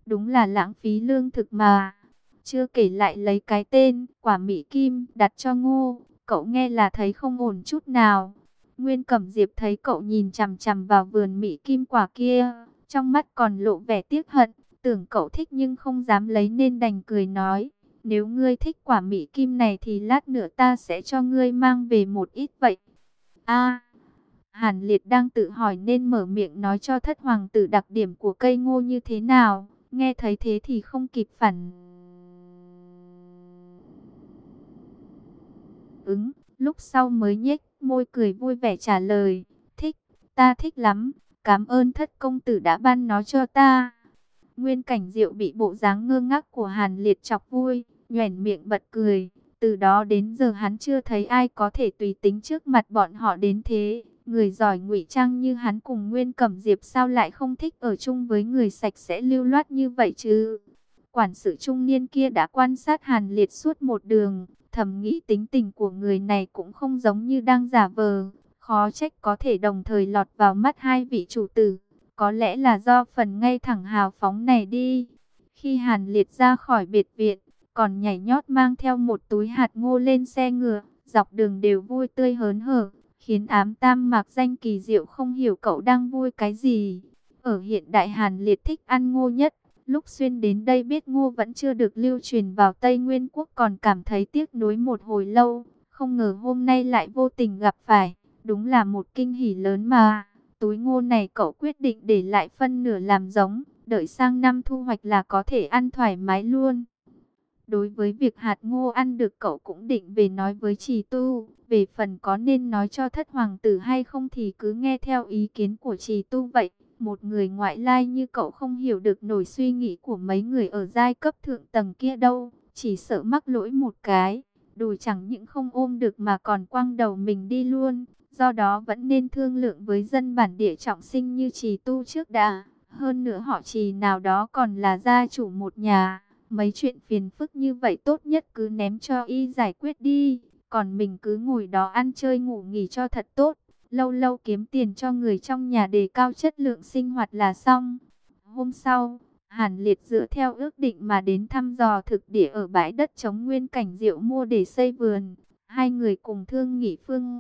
đúng là lãng phí lương thực mà. Chưa kể lại lấy cái tên quả Mỹ Kim đặt cho Ngô, cậu nghe là thấy không ổn chút nào. Nguyên Cẩm Diệp thấy cậu nhìn chằm chằm vào vườn Mỹ Kim quả kia, trong mắt còn lộ vẻ tiếc hận, tưởng cậu thích nhưng không dám lấy nên đành cười nói, nếu ngươi thích quả Mỹ Kim này thì lát nữa ta sẽ cho ngươi mang về một ít vậy. A, Hàn Liệt đang tự hỏi nên mở miệng nói cho thất hoàng tử đặc điểm của cây ngô như thế nào, nghe thấy thế thì không kịp phản ứng, lúc sau mới nhếch môi cười vui vẻ trả lời, thích, ta thích lắm, cảm ơn thất công tử đã ban nó cho ta. Nguyên Cảnh Diệu bị bộ dáng ngơ ngác của Hàn Liệt chọc vui, nhoẻn miệng bật cười, từ đó đến giờ hắn chưa thấy ai có thể tùy tính trước mặt bọn họ đến thế. Người giỏi ngụy trang như hắn cùng Nguyên Cẩm Diệp sao lại không thích ở chung với người sạch sẽ lưu loát như vậy chứ? Quản sự trung niên kia đã quan sát Hàn Liệt suốt một đường, thầm nghĩ tính tình của người này cũng không giống như đang giả vờ, khó trách có thể đồng thời lọt vào mắt hai vị chủ tử, có lẽ là do phần ngay thẳng hào phóng này đi. Khi Hàn Liệt ra khỏi biệt viện, còn nhảy nhót mang theo một túi hạt ngô lên xe ngựa, dọc đường đều vui tươi hớn hở, khiến ám tam mạc danh kỳ diệu không hiểu cậu đang vui cái gì. Ở hiện đại Hàn Liệt thích ăn ngô nhất. Lúc xuyên đến đây biết ngô vẫn chưa được lưu truyền vào Tây Nguyên Quốc còn cảm thấy tiếc nuối một hồi lâu. Không ngờ hôm nay lại vô tình gặp phải. Đúng là một kinh hỉ lớn mà. Túi ngô này cậu quyết định để lại phân nửa làm giống. Đợi sang năm thu hoạch là có thể ăn thoải mái luôn. Đối với việc hạt ngô ăn được cậu cũng định về nói với Trì Tu. Về phần có nên nói cho thất hoàng tử hay không thì cứ nghe theo ý kiến của Trì Tu vậy. Một người ngoại lai như cậu không hiểu được nổi suy nghĩ của mấy người ở giai cấp thượng tầng kia đâu. Chỉ sợ mắc lỗi một cái, đùi chẳng những không ôm được mà còn quăng đầu mình đi luôn. Do đó vẫn nên thương lượng với dân bản địa trọng sinh như Trì Tu trước đã. Hơn nữa họ Trì nào đó còn là gia chủ một nhà. Mấy chuyện phiền phức như vậy tốt nhất cứ ném cho y giải quyết đi. Còn mình cứ ngồi đó ăn chơi ngủ nghỉ cho thật tốt. Lâu lâu kiếm tiền cho người trong nhà đề cao chất lượng sinh hoạt là xong. Hôm sau, Hàn Liệt dựa theo ước định mà đến thăm dò thực địa ở bãi đất trống Nguyên Cảnh Diệu mua để xây vườn. Hai người cùng thương nghị phương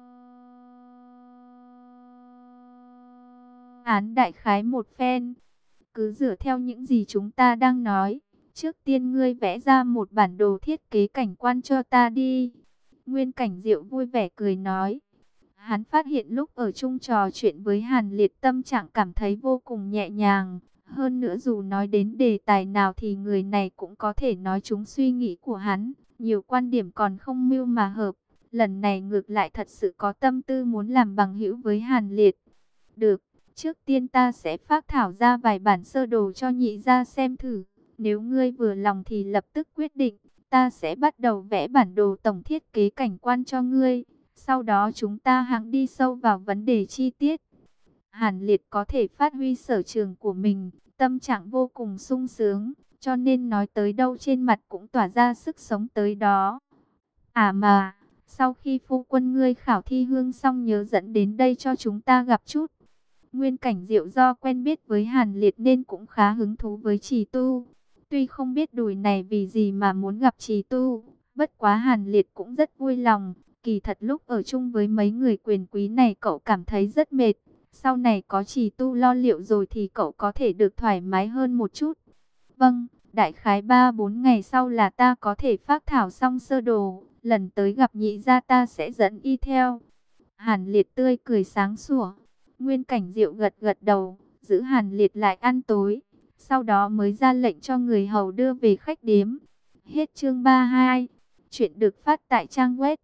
án đại khái một phen. Cứ dựa theo những gì chúng ta đang nói. Trước tiên ngươi vẽ ra một bản đồ thiết kế cảnh quan cho ta đi. Nguyên Cảnh Diệu vui vẻ cười nói. Hắn phát hiện lúc ở chung trò chuyện với Hàn Liệt tâm trạng cảm thấy vô cùng nhẹ nhàng. Hơn nữa dù nói đến đề tài nào thì người này cũng có thể nói trúng suy nghĩ của hắn. Nhiều quan điểm còn không mưu mà hợp. Lần này ngược lại thật sự có tâm tư muốn làm bằng hữu với Hàn Liệt. Được, trước tiên ta sẽ phác thảo ra vài bản sơ đồ cho nhị gia xem thử. Nếu ngươi vừa lòng thì lập tức quyết định. Ta sẽ bắt đầu vẽ bản đồ tổng thiết kế cảnh quan cho ngươi. Sau đó chúng ta hãng đi sâu vào vấn đề chi tiết. Hàn Liệt có thể phát huy sở trường của mình, tâm trạng vô cùng sung sướng, cho nên nói tới đâu trên mặt cũng tỏa ra sức sống tới đó. À mà, sau khi phu quân ngươi khảo thi hương xong nhớ dẫn đến đây cho chúng ta gặp chút. Nguyên Cảnh Diệu do quen biết với Hàn Liệt nên cũng khá hứng thú với Trì Tu. Tuy không biết đùi này vì gì mà muốn gặp Trì Tu, bất quá Hàn Liệt cũng rất vui lòng. Kỳ thật lúc ở chung với mấy người quyền quý này cậu cảm thấy rất mệt. Sau này có Trì Tu lo liệu rồi thì cậu có thể được thoải mái hơn một chút. Vâng, đại khái 3-4 ngày sau là ta có thể phác thảo xong sơ đồ. Lần tới gặp nhị gia ta sẽ dẫn y theo. Hàn Liệt tươi cười sáng sủa. Nguyên Cảnh Diệu gật gật đầu, giữ Hàn Liệt lại ăn tối. Sau đó mới ra lệnh cho người hầu đưa về khách điếm. Hết chương 32. Chuyện được phát tại trang web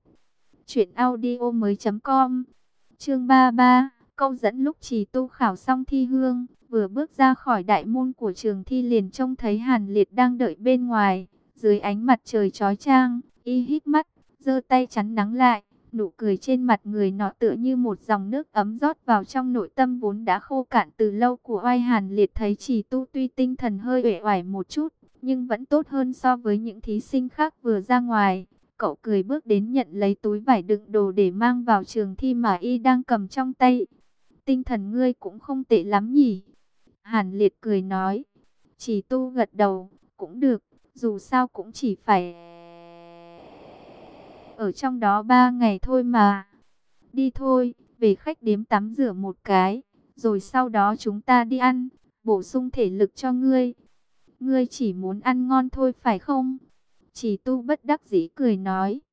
truyệnaudiomoi.com. Chương 33, câu dẫn. Lúc Trì Tu khảo xong thi hương, vừa bước ra khỏi đại môn của trường thi liền trông thấy Hàn Liệt đang đợi bên ngoài. Dưới ánh mặt trời chói chang, y hít mắt, giơ tay chắn nắng lại. Nụ cười trên mặt người nọ tựa như một dòng nước ấm rót vào trong nội tâm vốn đã khô cạn từ lâu của oai. Hàn Liệt thấy Trì Tu tuy tinh thần hơi uể oải một chút, nhưng vẫn tốt hơn so với những thí sinh khác vừa ra ngoài. Cậu cười bước đến nhận lấy túi vải đựng đồ để mang vào trường thi mà y đang cầm trong tay. Tinh thần ngươi cũng không tệ lắm nhỉ? Hàn Liệt cười nói. Chỉ Tu gật đầu, cũng được, dù sao cũng chỉ phải ở trong đó 3 ngày thôi mà. Đi thôi, về khách điếm tắm rửa một cái, rồi sau đó chúng ta đi ăn, bổ sung thể lực cho ngươi. Ngươi chỉ muốn ăn ngon thôi phải không? Chỉ Tu bất đắc dĩ cười nói.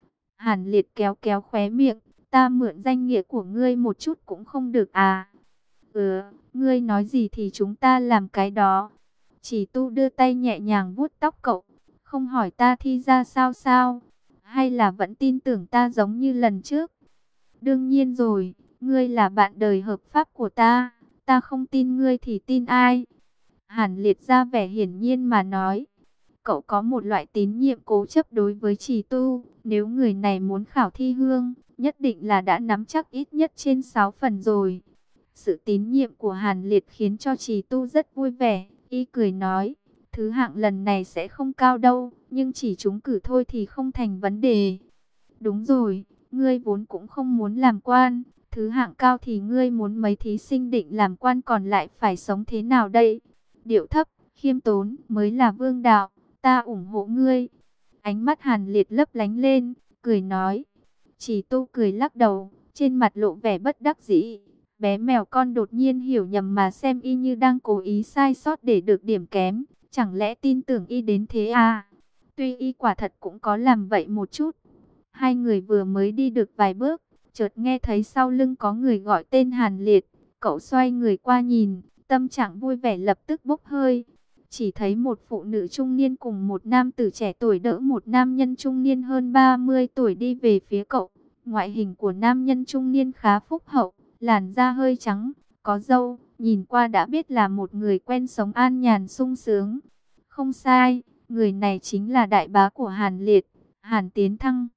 Hàn Liệt kéo kéo khóe miệng, ta mượn danh nghĩa của ngươi một chút cũng không được à? Ừ, ngươi nói gì thì chúng ta làm cái đó. Chỉ Tu đưa tay nhẹ nhàng vuốt tóc cậu, không hỏi ta thi ra sao sao, hay là vẫn tin tưởng ta giống như lần trước? Đương nhiên rồi, ngươi là bạn đời hợp pháp của ta không tin ngươi thì tin ai? Hàn Liệt ra vẻ hiển nhiên mà nói. Cậu có một loại tín nhiệm cố chấp đối với Trì Tu, nếu người này muốn khảo thi hương, nhất định là đã nắm chắc ít nhất trên 6 phần rồi. Sự tín nhiệm của Hàn Liệt khiến cho Trì Tu rất vui vẻ, y cười nói, thứ hạng lần này sẽ không cao đâu, nhưng chỉ trúng cử thôi thì không thành vấn đề. Đúng rồi, ngươi vốn cũng không muốn làm quan, thứ hạng cao thì ngươi muốn mấy thí sinh định làm quan còn lại phải sống thế nào đây? Điệu thấp, khiêm tốn mới là vương đạo, ta ủng hộ ngươi. Ánh mắt Hàn Liệt lấp lánh lên, cười nói. Chỉ Tu cười lắc đầu, trên mặt lộ vẻ bất đắc dĩ. Bé mèo con đột nhiên hiểu nhầm mà xem y như đang cố ý sai sót để được điểm kém, chẳng lẽ tin tưởng y đến thế à? Tuy y quả thật cũng có làm vậy một chút. Hai người vừa mới đi được vài bước, chợt nghe thấy sau lưng có người gọi tên Hàn Liệt. Cậu xoay người qua nhìn, tâm trạng vui vẻ lập tức bốc hơi. Chỉ thấy một phụ nữ trung niên cùng một nam tử trẻ tuổi đỡ một nam nhân trung niên hơn 30 tuổi đi về phía cậu. Ngoại hình của nam nhân trung niên khá phúc hậu, làn da hơi trắng, có râu, nhìn qua đã biết là một người quen sống an nhàn sung sướng. Không sai, người này chính là đại bá của Hàn Liệt, Hàn Tiến Thăng.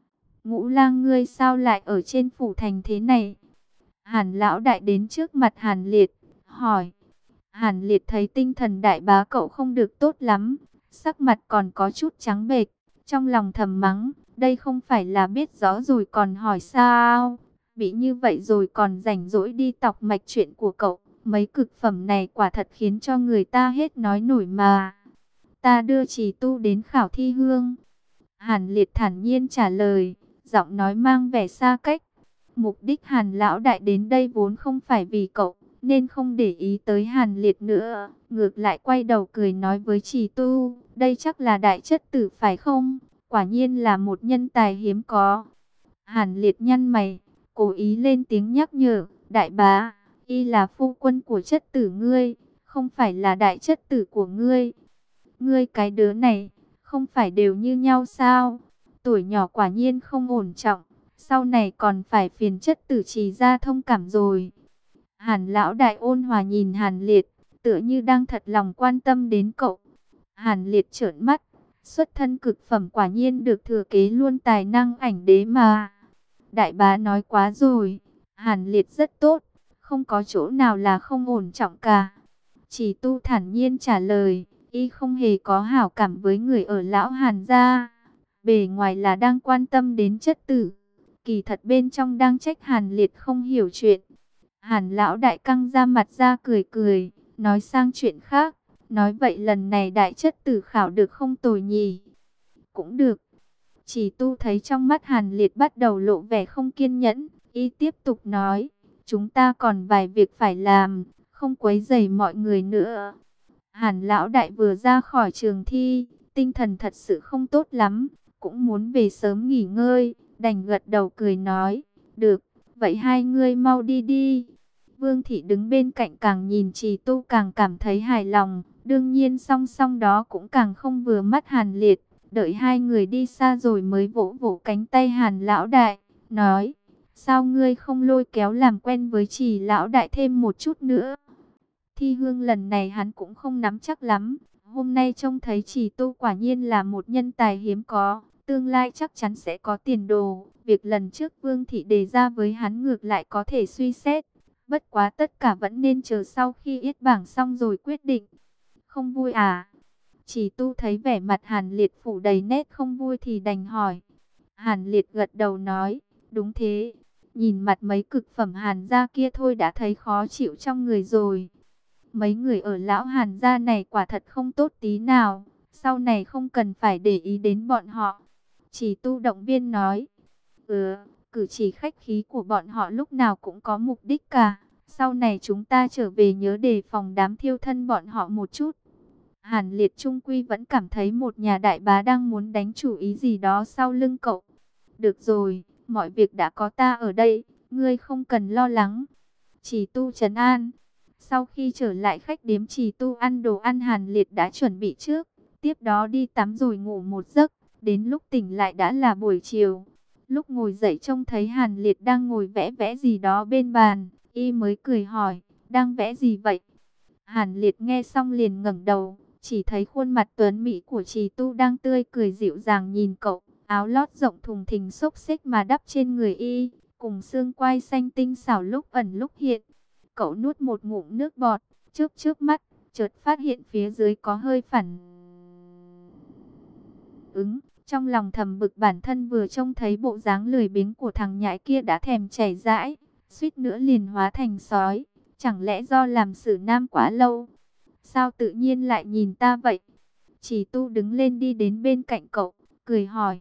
Ngũ lang ngươi sao lại ở trên phủ thành thế này? Hàn lão đại đến trước mặt Hàn Liệt, hỏi. Hàn Liệt thấy tinh thần đại bá cậu không được tốt lắm, sắc mặt còn có chút trắng bệch, trong lòng thầm mắng, đây không phải là biết rõ rồi còn hỏi sao? Bị như vậy rồi còn rảnh rỗi đi tọc mạch chuyện của cậu, mấy cực phẩm này quả thật khiến cho người ta hết nói nổi mà. Ta đưa Trì Tu đến khảo thi hương. Hàn Liệt thản nhiên trả lời, giọng nói mang vẻ xa cách. Mục đích Hàn lão đại đến đây vốn không phải vì cậu, nên không để ý tới Hàn Liệt nữa. Ngược lại quay đầu cười nói với Trì Tu, đây chắc là đại chất tử phải không? Quả nhiên là một nhân tài hiếm có. Hàn Liệt nhăn mày, cố ý lên tiếng nhắc nhở, đại bá, y là phu quân của chất tử ngươi, không phải là đại chất tử của ngươi. Ngươi cái đứa này, không phải đều như nhau sao? Tuổi nhỏ quả nhiên không ổn trọng, sau này còn phải phiền chất tử Trì ra thông cảm rồi. Hàn lão đại ôn hòa nhìn Hàn Liệt, tựa như đang thật lòng quan tâm đến cậu. Hàn Liệt trợn mắt, xuất thân cực phẩm quả nhiên được thừa kế luôn tài năng ảnh đế mà. Đại bá nói quá rồi, Hàn Liệt rất tốt, không có chỗ nào là không ổn trọng cả. Chỉ Tu thản nhiên trả lời, y không hề có hảo cảm với người ở lão Hàn gia. Bề ngoài là đang quan tâm đến chất tử, kỳ thật bên trong đang trách Hàn Liệt không hiểu chuyện. Hàn lão đại căng ra mặt ra cười cười, nói sang chuyện khác, nói vậy lần này đại chất tử khảo được không tồi nhỉ? Cũng được. Chỉ Tu thấy trong mắt Hàn Liệt bắt đầu lộ vẻ không kiên nhẫn, y tiếp tục nói, chúng ta còn vài việc phải làm, không quấy rầy mọi người nữa. Hàn lão đại vừa ra khỏi trường thi, tinh thần thật sự không tốt lắm, cũng muốn về sớm nghỉ ngơi, đành gật đầu cười nói, được, vậy hai ngươi mau đi đi. Vương Thị đứng bên cạnh càng nhìn Trì Tu càng cảm thấy hài lòng, đương nhiên song song đó cũng càng không vừa mắt Hàn Liệt. Đợi hai người đi xa rồi mới vỗ vỗ cánh tay Hàn lão đại, nói, sao ngươi không lôi kéo làm quen với Trì lão đại thêm một chút nữa? Thi hương lần này hắn cũng không nắm chắc lắm, hôm nay trông thấy Trì Tu quả nhiên là một nhân tài hiếm có, tương lai chắc chắn sẽ có tiền đồ. Việc lần trước Vương Thị đề ra với hắn ngược lại có thể suy xét, bất quá tất cả vẫn nên chờ sau khi yết bảng xong rồi quyết định. Không vui à? Chỉ Tu thấy vẻ mặt Hàn Liệt phủ đầy nét không vui thì đành hỏi. Hàn Liệt gật đầu nói, đúng thế, nhìn mặt mấy cực phẩm Hàn gia kia thôi đã thấy khó chịu trong người rồi. Mấy người ở lão Hàn gia này quả thật không tốt tí nào. Sau này không cần phải để ý đến bọn họ. Chỉ tu động viên nói. Cử chỉ khách khí của bọn họ lúc nào cũng có mục đích cả. Sau này chúng ta trở về nhớ đề phòng đám thiêu thân bọn họ một chút. Hàn Liệt trung quy vẫn cảm thấy một nhà đại bá đang muốn đánh chủ ý gì đó sau lưng cậu. Được rồi, mọi việc đã có ta ở đây, ngươi không cần lo lắng. Chỉ tu trấn an. Sau khi trở lại khách điếm Chỉ tu ăn đồ ăn Hàn Liệt đã chuẩn bị trước. Tiếp đó đi tắm rồi ngủ một giấc. Đến lúc tỉnh lại đã là buổi chiều. Lúc ngồi dậy trông thấy Hàn Liệt đang ngồi vẽ vẽ gì đó bên bàn. Y mới cười hỏi, đang vẽ gì vậy? Hàn Liệt nghe xong liền ngẩng đầu. Chỉ thấy khuôn mặt tuấn mỹ của Trì Tu đang tươi cười dịu dàng nhìn cậu. Áo lót rộng thùng thình xốc xếch mà đắp trên người y. Cùng xương quai xanh tinh xảo lúc ẩn lúc hiện. Cậu nuốt một ngụm nước bọt. Chớp chớp mắt. Chợt phát hiện phía dưới có hơi phản ứng. Trong lòng thầm bực bản thân vừa trông thấy bộ dáng lười biếng của thằng nhãi kia đã thèm chảy dãi. Suýt nữa liền hóa thành sói. Chẳng lẽ do làm xử nam quá lâu? Sao tự nhiên lại nhìn ta vậy? Chỉ tu đứng lên đi đến bên cạnh cậu, cười hỏi.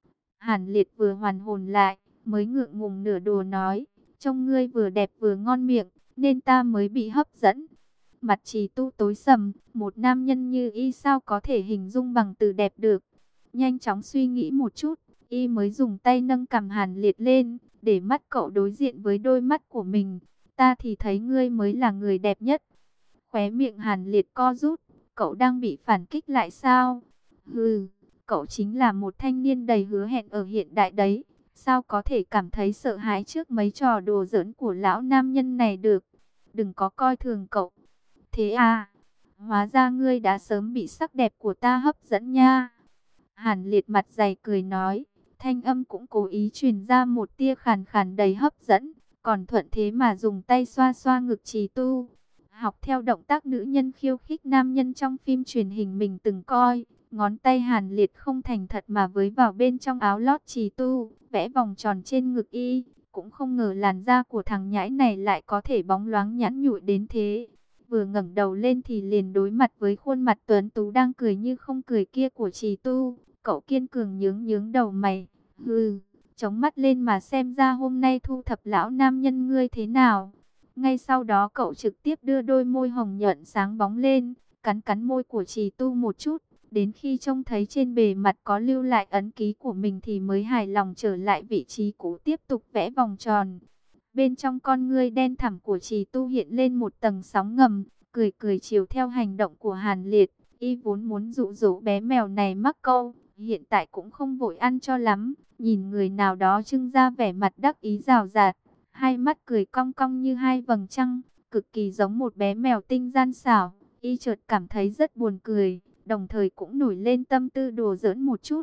Hàn Liệt vừa hoàn hồn lại, mới ngượng ngùng nửa đùa nói. Trông ngươi vừa đẹp vừa ngon miệng, nên ta mới bị hấp dẫn. Mặt Chỉ tu tối sầm, một nam nhân như y sao có thể hình dung bằng từ đẹp được. Nhanh chóng suy nghĩ một chút, y mới dùng tay nâng cằm Hàn Liệt lên, để mắt cậu đối diện với đôi mắt của mình. Ta thì thấy ngươi mới là người đẹp nhất. Khóe miệng Hàn Liệt co rút, cậu đang bị phản kích lại sao? Hừ, cậu chính là một thanh niên đầy hứa hẹn ở hiện đại đấy. Sao có thể cảm thấy sợ hãi trước mấy trò đùa giỡn của lão nam nhân này được? Đừng có coi thường cậu. Thế à, hóa ra ngươi đã sớm bị sắc đẹp của ta hấp dẫn nha. Hàn Liệt mặt dày cười nói, thanh âm cũng cố ý truyền ra một tia khàn khàn đầy hấp dẫn, còn thuận thế mà dùng tay xoa xoa ngực Trì Tu. Học theo động tác nữ nhân khiêu khích nam nhân trong phim truyền hình mình từng coi, ngón tay Hàn Liệt không thành thật mà với vào bên trong áo lót Trì Tu, vẽ vòng tròn trên ngực y, cũng không ngờ làn da của thằng nhãi này lại có thể bóng loáng nhẵn nhụi đến thế. Vừa ngẩng đầu lên thì liền đối mặt với khuôn mặt tuấn tú đang cười như không cười kia của Trì Tu. Cậu kiên cường nhướng nhướng đầu mày, hừ, chống mắt lên mà xem ra hôm nay thu thập lão nam nhân ngươi thế nào. Ngay sau đó cậu trực tiếp đưa đôi môi hồng nhuận sáng bóng lên, cắn cắn môi của Trì Tu một chút. Đến khi trông thấy trên bề mặt có lưu lại ấn ký của mình thì mới hài lòng trở lại vị trí cũ tiếp tục vẽ vòng tròn. Bên trong con ngươi đen thẳm của Trì Tu hiện lên một tầng sóng ngầm, cười cười chiều theo hành động của Hàn Liệt. Y vốn muốn dụ dỗ bé mèo này mắc câu, hiện tại cũng không vội ăn cho lắm. Nhìn người nào đó trưng ra vẻ mặt đắc ý rào rạt, hai mắt cười cong cong như hai vầng trăng, cực kỳ giống một bé mèo tinh gian xảo. Y chợt cảm thấy rất buồn cười, đồng thời cũng nổi lên tâm tư đùa giỡn một chút.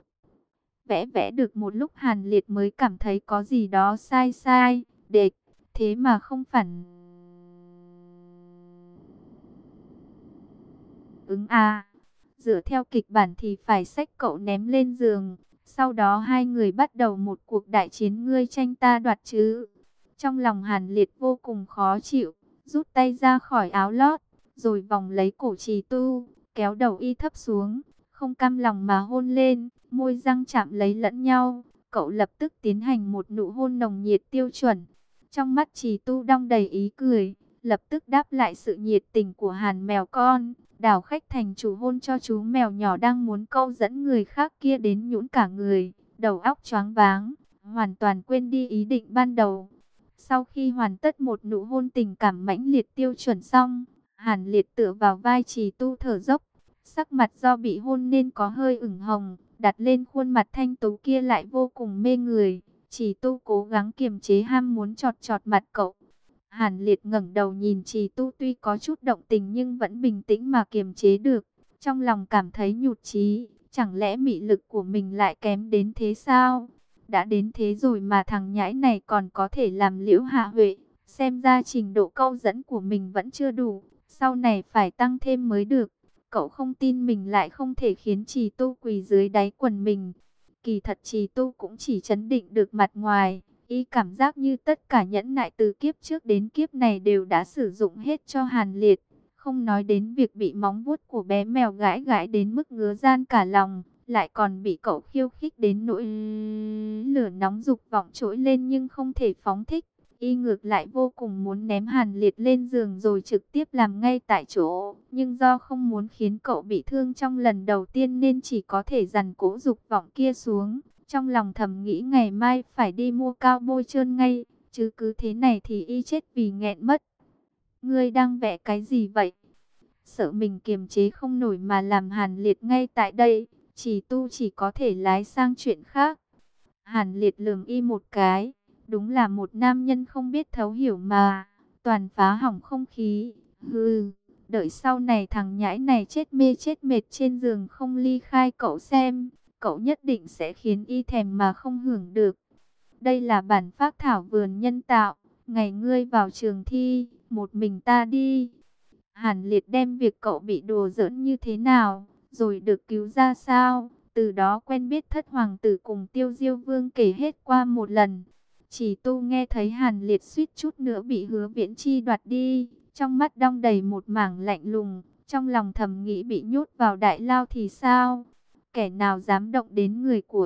Vẽ vẽ được một lúc Hàn Liệt mới cảm thấy có gì đó sai sai, đệt, thế mà không phản ứng à. Dựa theo kịch bản thì phải xách cậu ném lên giường, sau đó hai người bắt đầu một cuộc đại chiến ngươi tranh ta đoạt chứ. Trong lòng Hàn Liệt vô cùng khó chịu, rút tay ra khỏi áo lót, rồi vòng lấy cổ Trì Tu, kéo đầu y thấp xuống, không cam lòng mà hôn lên, môi răng chạm lấy lẫn nhau. Cậu lập tức tiến hành một nụ hôn nồng nhiệt tiêu chuẩn. Trong mắt Trì Tu đong đầy ý cười, lập tức đáp lại sự nhiệt tình của Hàn mèo con. Đảo khách thành chủ hôn cho chú mèo nhỏ đang muốn câu dẫn người khác kia đến nhũn cả người, đầu óc choáng váng, hoàn toàn quên đi ý định ban đầu. Sau khi hoàn tất một nụ hôn tình cảm mãnh liệt tiêu chuẩn xong, Hàn Liệt tựa vào vai Trì Tu thở dốc, sắc mặt do bị hôn nên có hơi ửng hồng, đặt lên khuôn mặt thanh tú kia lại vô cùng mê người. Trì Tu cố gắng kiềm chế ham muốn chọt chọt mặt cậu. Hàn Liệt ngẩng đầu nhìn Trì Tu, tuy có chút động tình nhưng vẫn bình tĩnh mà kiềm chế được. Trong lòng cảm thấy nhụt chí, chẳng lẽ mị lực của mình lại kém đến thế sao? Đã đến thế rồi mà thằng nhãi này còn có thể làm liễu hạ huệ. Xem ra trình độ câu dẫn của mình vẫn chưa đủ, sau này phải tăng thêm mới được. Cậu không tin mình lại không thể khiến Trì Tu quỳ dưới đáy quần mình. Kỳ thật Trì Tu cũng chỉ trấn định được mặt ngoài. Y cảm giác như tất cả nhẫn nại từ kiếp trước đến kiếp này đều đã sử dụng hết cho Hàn Liệt. Không nói đến việc bị móng vuốt của bé mèo gãi gãi đến mức ngứa ran cả lòng, lại còn bị cậu khiêu khích đến nỗi lửa nóng dục vọng trỗi lên nhưng không thể phóng thích. Y ngược lại vô cùng muốn ném Hàn Liệt lên giường rồi trực tiếp làm ngay tại chỗ. Nhưng do không muốn khiến cậu bị thương trong lần đầu tiên nên chỉ có thể dằn cố dục vọng kia xuống. Trong lòng thầm nghĩ ngày mai phải đi mua cao bôi trơn ngay, chứ cứ thế này thì y chết vì nghẹn mất. Ngươi đang vẽ cái gì vậy? Sợ mình kiềm chế không nổi mà làm Hàn Liệt ngay tại đây, chỉ có thể lái sang chuyện khác. Hàn Liệt lườm y một cái, đúng là một nam nhân không biết thấu hiểu mà, toàn phá hỏng không khí. Hừ, đợi sau này thằng nhãi này chết mê chết mệt trên giường không ly khai cậu xem, cậu nhất định sẽ khiến y thèm mà không hưởng được. Đây là bản phác thảo vườn nhân tạo, ngày ngươi vào trường thi, một mình ta đi. Hàn Liệt đem việc cậu bị đùa giỡn như thế nào, rồi được cứu ra sao, từ đó quen biết thất hoàng tử cùng Tiêu Diêu Vương kể hết qua một lần. Chỉ tu nghe thấy Hàn Liệt suýt chút nữa bị Hứa Viễn Chi đoạt đi, trong mắt đong đầy một mảng lạnh lùng, trong lòng thầm nghĩ bị nhốt vào đại lao thì sao? Kẻ nào dám động đến người của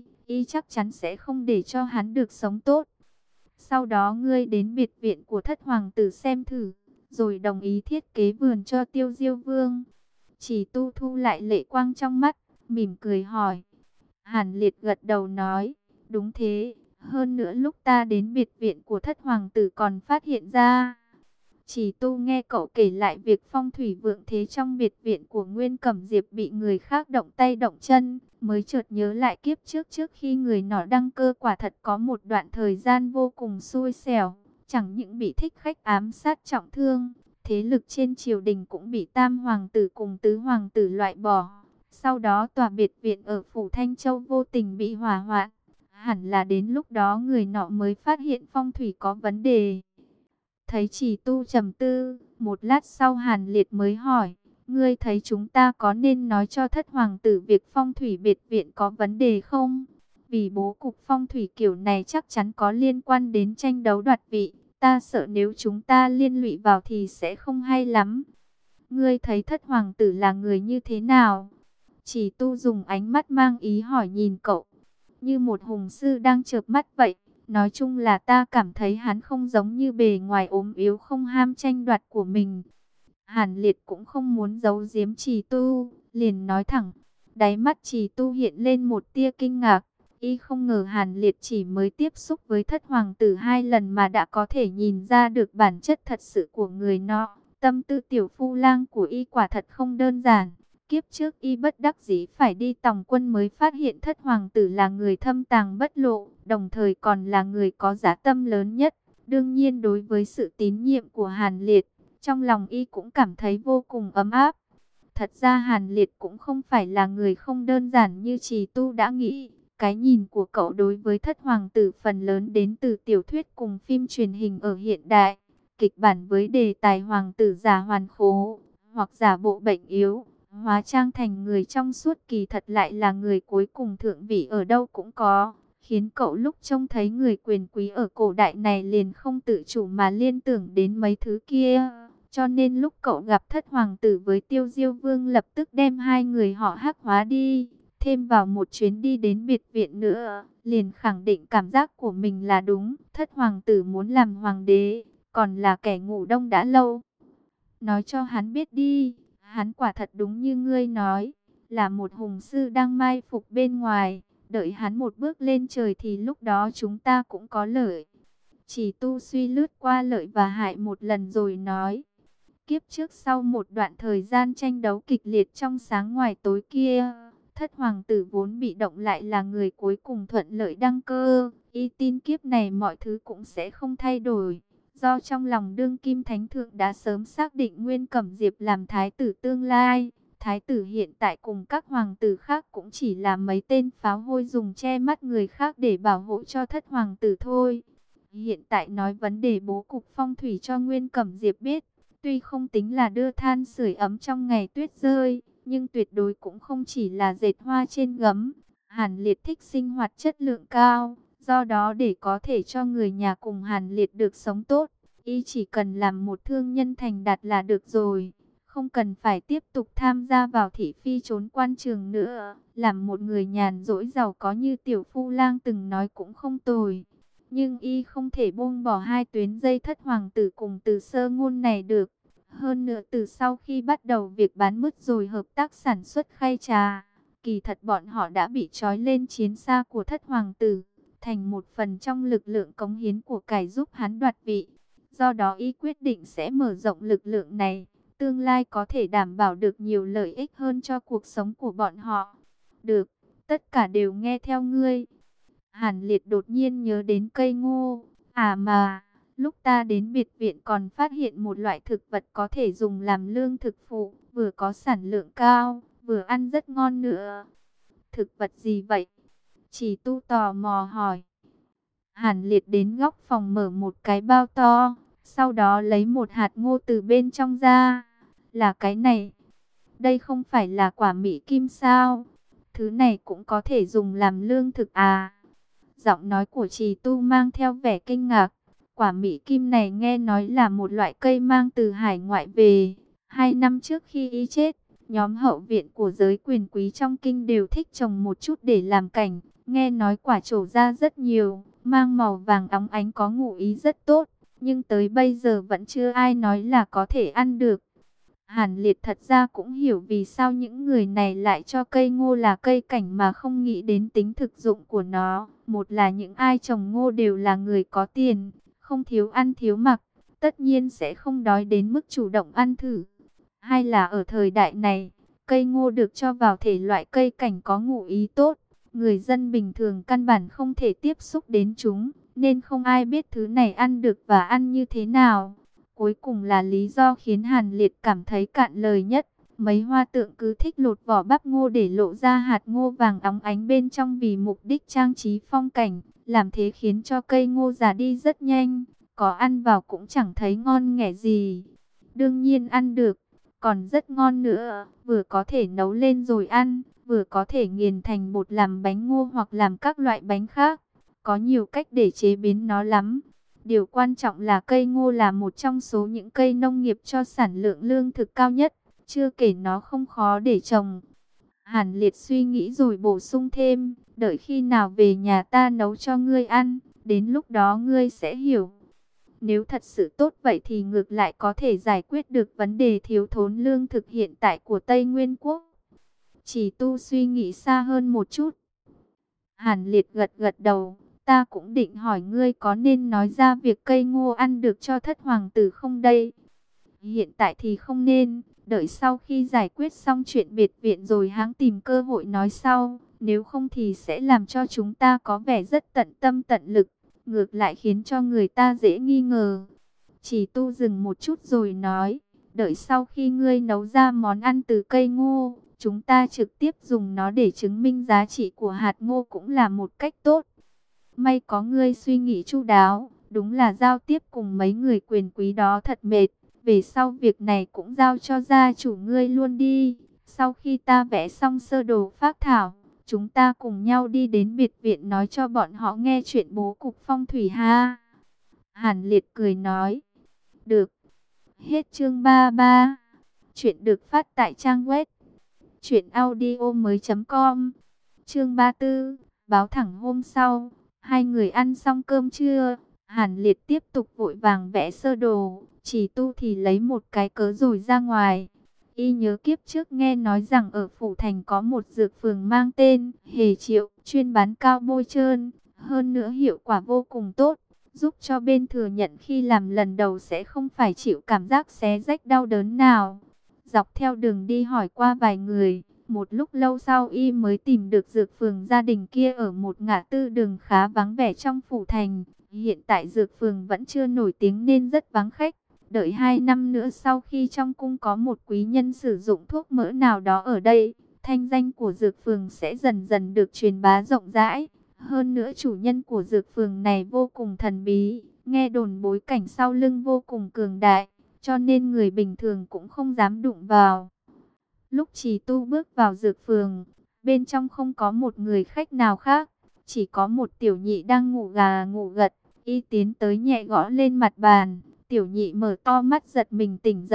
y chắc chắn sẽ không để cho hắn được sống tốt. Sau đó ngươi đến biệt viện của thất hoàng tử xem thử, rồi đồng ý thiết kế vườn cho Tiêu Diêu Vương. Chỉ tu thu lại lệ quang trong mắt, mỉm cười hỏi. Hàn Liệt gật đầu nói, đúng thế, hơn nữa lúc ta đến biệt viện của thất hoàng tử còn phát hiện ra. Chỉ tu nghe cậu kể lại việc phong thủy vượng thế trong biệt viện của Nguyên Cẩm Diệp bị người khác động tay động chân, mới chợt nhớ lại kiếp trước khi người nọ đăng cơ quả thật có một đoạn thời gian vô cùng xui xẻo, chẳng những bị thích khách ám sát trọng thương, thế lực trên triều đình cũng bị tam hoàng tử cùng tứ hoàng tử loại bỏ. Sau đó tòa biệt viện ở phủ Thanh Châu vô tình bị hỏa hoạn, hẳn là đến lúc đó người nọ mới phát hiện phong thủy có vấn đề. Thấy Chỉ Tu trầm tư, một lát sau Hàn Liệt mới hỏi, ngươi thấy chúng ta có nên nói cho thất hoàng tử việc phong thủy biệt viện có vấn đề không? Vì bố cục phong thủy kiểu này chắc chắn có liên quan đến tranh đấu đoạt vị, ta sợ nếu chúng ta liên lụy vào thì sẽ không hay lắm. Ngươi thấy thất hoàng tử là người như thế nào? Chỉ Tu dùng ánh mắt mang ý hỏi nhìn cậu, như một hùng sư đang chợp mắt vậy. Nói chung là ta cảm thấy hắn không giống như bề ngoài ốm yếu không ham tranh đoạt của mình. Hàn Liệt cũng không muốn giấu giếm Trì Tu, liền nói thẳng. Đáy mắt Trì Tu hiện lên một tia kinh ngạc. Y không ngờ Hàn Liệt chỉ mới tiếp xúc với thất hoàng tử 2 lần mà đã có thể nhìn ra được bản chất thật sự của người nọ. Tâm tư tiểu phu lang của Y quả thật không đơn giản. Kiếp trước Y bất đắc dĩ phải đi tòng quân mới phát hiện thất hoàng tử là người thâm tàng bất lộ, đồng thời còn là người có dã tâm lớn nhất. Đương nhiên đối với sự tín nhiệm của Hàn Liệt, trong lòng Y cũng cảm thấy vô cùng ấm áp. Thật ra Hàn Liệt cũng không phải là người không đơn giản như Trì Tu đã nghĩ. Cái nhìn của cậu đối với thất hoàng tử phần lớn đến từ tiểu thuyết cùng phim truyền hình ở hiện đại. Kịch bản với đề tài hoàng tử giả hoàn khố, hoặc giả bộ bệnh yếu, hóa trang thành người trong suốt kỳ thật lại là người cuối cùng thượng vị ở đâu cũng có. Khiến cậu lúc trông thấy người quyền quý ở cổ đại này liền không tự chủ mà liên tưởng đến mấy thứ kia. Cho nên lúc cậu gặp thất hoàng tử với Tiêu Diêu Vương lập tức đem hai người họ hắc hóa đi. Thêm vào một chuyến đi đến biệt viện nữa, liền khẳng định cảm giác của mình là đúng. Thất hoàng tử muốn làm hoàng đế, còn là kẻ ngủ đông đã lâu. Nói cho hắn biết đi, hắn quả thật đúng như ngươi nói, là một hùng sư đang mai phục bên ngoài. Đợi hắn một bước lên trời thì lúc đó chúng ta cũng có lợi. Chỉ Tu suy lướt qua lợi và hại một lần rồi nói. Kiếp trước sau một đoạn thời gian tranh đấu kịch liệt trong sáng ngoài tối kia, thất hoàng tử vốn bị động lại là người cuối cùng thuận lợi đăng cơ. Y tin kiếp này mọi thứ cũng sẽ không thay đổi. Do trong lòng đương kim thánh thượng đã sớm xác định Nguyên Cẩm Diệp làm thái tử tương lai. Thái tử hiện tại cùng các hoàng tử khác cũng chỉ là mấy tên pháo hôi dùng che mắt người khác để bảo hộ cho thất hoàng tử thôi. Hiện tại nói vấn đề bố cục phong thủy cho Nguyên Cẩm Diệp biết. Tuy không tính là đưa than sưởi ấm trong ngày tuyết rơi, nhưng tuyệt đối cũng không chỉ là dệt hoa trên gấm. Hàn Liệt thích sinh hoạt chất lượng cao, do đó để có thể cho người nhà cùng Hàn Liệt được sống tốt, y chỉ cần làm một thương nhân thành đạt là được rồi. không cần phải tiếp tục tham gia vào thị phi trốn quan trường nữa. Làm một người nhàn rỗi giàu có như Tiểu Phu Lang từng nói cũng không tồi. Nhưng y không thể buông bỏ hai tuyến dây thất hoàng tử cùng Từ Sơ Ngôn này được. Hơn nữa từ sau khi bắt đầu việc bán mứt rồi hợp tác sản xuất khay trà, kỳ thật bọn họ đã bị trói lên chiến xa của thất hoàng tử, thành một phần trong lực lượng cống hiến của cải giúp hắn đoạt vị. Do đó y quyết định sẽ mở rộng lực lượng này, tương lai có thể đảm bảo được nhiều lợi ích hơn cho cuộc sống của bọn họ. Được, tất cả đều nghe theo ngươi. Hàn Liệt đột nhiên nhớ đến cây ngô. À mà, lúc ta đến biệt viện còn phát hiện một loại thực vật có thể dùng làm lương thực phụ, vừa có sản lượng cao, vừa ăn rất ngon nữa. Thực vật gì vậy? Chỉ Tu tò mò hỏi. Hàn Liệt đến góc phòng mở một cái bao to, sau đó lấy một hạt ngô từ bên trong ra. Là cái này. Đây không phải là quả mỹ kim sao? Thứ này cũng có thể dùng làm lương thực à? Giọng nói của Trì Tu mang theo vẻ kinh ngạc. Quả mỹ kim này nghe nói là một loại cây mang từ hải ngoại về. 2 năm trước khi y chết, nhóm hậu viện của giới quyền quý trong kinh đều thích trồng một chút để làm cảnh. Nghe nói quả trổ ra rất nhiều, mang màu vàng óng ánh có ngụ ý rất tốt. Nhưng tới bây giờ vẫn chưa ai nói là có thể ăn được. Hàn Liệt thật ra cũng hiểu vì sao những người này lại cho cây ngô là cây cảnh mà không nghĩ đến tính thực dụng của nó. Một là những ai trồng ngô đều là người có tiền, không thiếu ăn thiếu mặc, tất nhiên sẽ không đói đến mức chủ động ăn thử. Hai là ở thời đại này, cây ngô được cho vào thể loại cây cảnh có ngụ ý tốt. Người dân bình thường căn bản không thể tiếp xúc đến chúng, nên không ai biết thứ này ăn được và ăn như thế nào. Cuối cùng là lý do khiến Hàn Liệt cảm thấy cạn lời nhất. Mấy hoa tượng cứ thích lột vỏ bắp ngô để lộ ra hạt ngô vàng óng ánh bên trong vì mục đích trang trí phong cảnh. Làm thế khiến cho cây ngô già đi rất nhanh, có ăn vào cũng chẳng thấy ngon nghẻ gì. Đương nhiên ăn được, còn rất ngon nữa, vừa có thể nấu lên rồi ăn, vừa có thể nghiền thành bột làm bánh ngô hoặc làm các loại bánh khác. Có nhiều cách để chế biến nó lắm. Điều quan trọng là cây ngô là một trong số những cây nông nghiệp cho sản lượng lương thực cao nhất, chưa kể nó không khó để trồng. Hàn Liệt suy nghĩ rồi bổ sung thêm, đợi khi nào về nhà ta nấu cho ngươi ăn, đến lúc đó ngươi sẽ hiểu. Nếu thật sự tốt vậy thì ngược lại có thể giải quyết được vấn đề thiếu thốn lương thực hiện tại của Tây Nguyên Quốc. Chỉ Tu suy nghĩ xa hơn một chút. Hàn Liệt gật gật đầu. Ta cũng định hỏi ngươi có nên nói ra việc cây ngô ăn được cho thất hoàng tử không đây? Hiện tại thì không nên, đợi sau khi giải quyết xong chuyện biệt viện rồi hãng tìm cơ hội nói sau. Nếu không thì sẽ làm cho chúng ta có vẻ rất tận tâm tận lực, ngược lại khiến cho người ta dễ nghi ngờ. Chỉ Tu dừng một chút rồi nói, đợi sau khi ngươi nấu ra món ăn từ cây ngô, chúng ta trực tiếp dùng nó để chứng minh giá trị của hạt ngô cũng là một cách tốt. May có ngươi suy nghĩ chu đáo, đúng là giao tiếp cùng mấy người quyền quý đó thật mệt. Về sau việc này cũng giao cho gia chủ ngươi luôn đi. Sau khi ta vẽ xong sơ đồ phác thảo, chúng ta cùng nhau đi đến biệt viện nói cho bọn họ nghe chuyện bố cục phong thủy ha. Hàn Liệt cười nói, được. Hết chương 33. Chuyện được phát tại trang web truyệnaudiomoi.com. Chương 34, báo thẳng hôm sau. Hai người ăn xong cơm trưa, Hàn Liệt tiếp tục vội vàng vẽ sơ đồ, Chỉ Tu thì lấy một cái cớ rồi ra ngoài. Y nhớ kiếp trước nghe nói rằng ở Phủ Thành có một dược phường mang tên Hề Triệu, chuyên bán cao bôi trơn, hơn nữa hiệu quả vô cùng tốt, giúp cho bên thừa nhận khi làm lần đầu sẽ không phải chịu cảm giác xé rách đau đớn nào. Dọc theo đường đi hỏi qua vài người, một lúc lâu sau y mới tìm được dược phường gia đình kia ở một ngã tư đường khá vắng vẻ trong Phủ Thành. Hiện tại dược phường vẫn chưa nổi tiếng nên rất vắng khách. Đợi 2 năm nữa sau khi trong cung có một quý nhân sử dụng thuốc mỡ nào đó ở đây, thanh danh của dược phường sẽ dần dần được truyền bá rộng rãi. Hơn nữa chủ nhân của dược phường này vô cùng thần bí, nghe đồn bối cảnh sau lưng vô cùng cường đại, cho nên người bình thường cũng không dám đụng vào. Lúc Trì Tu bước vào dược phường, bên trong không có một người khách nào khác, chỉ có một tiểu nhị đang ngủ gà ngủ gật. Y tiến tới nhẹ gõ lên mặt bàn, tiểu nhị mở to mắt giật mình tỉnh dậy,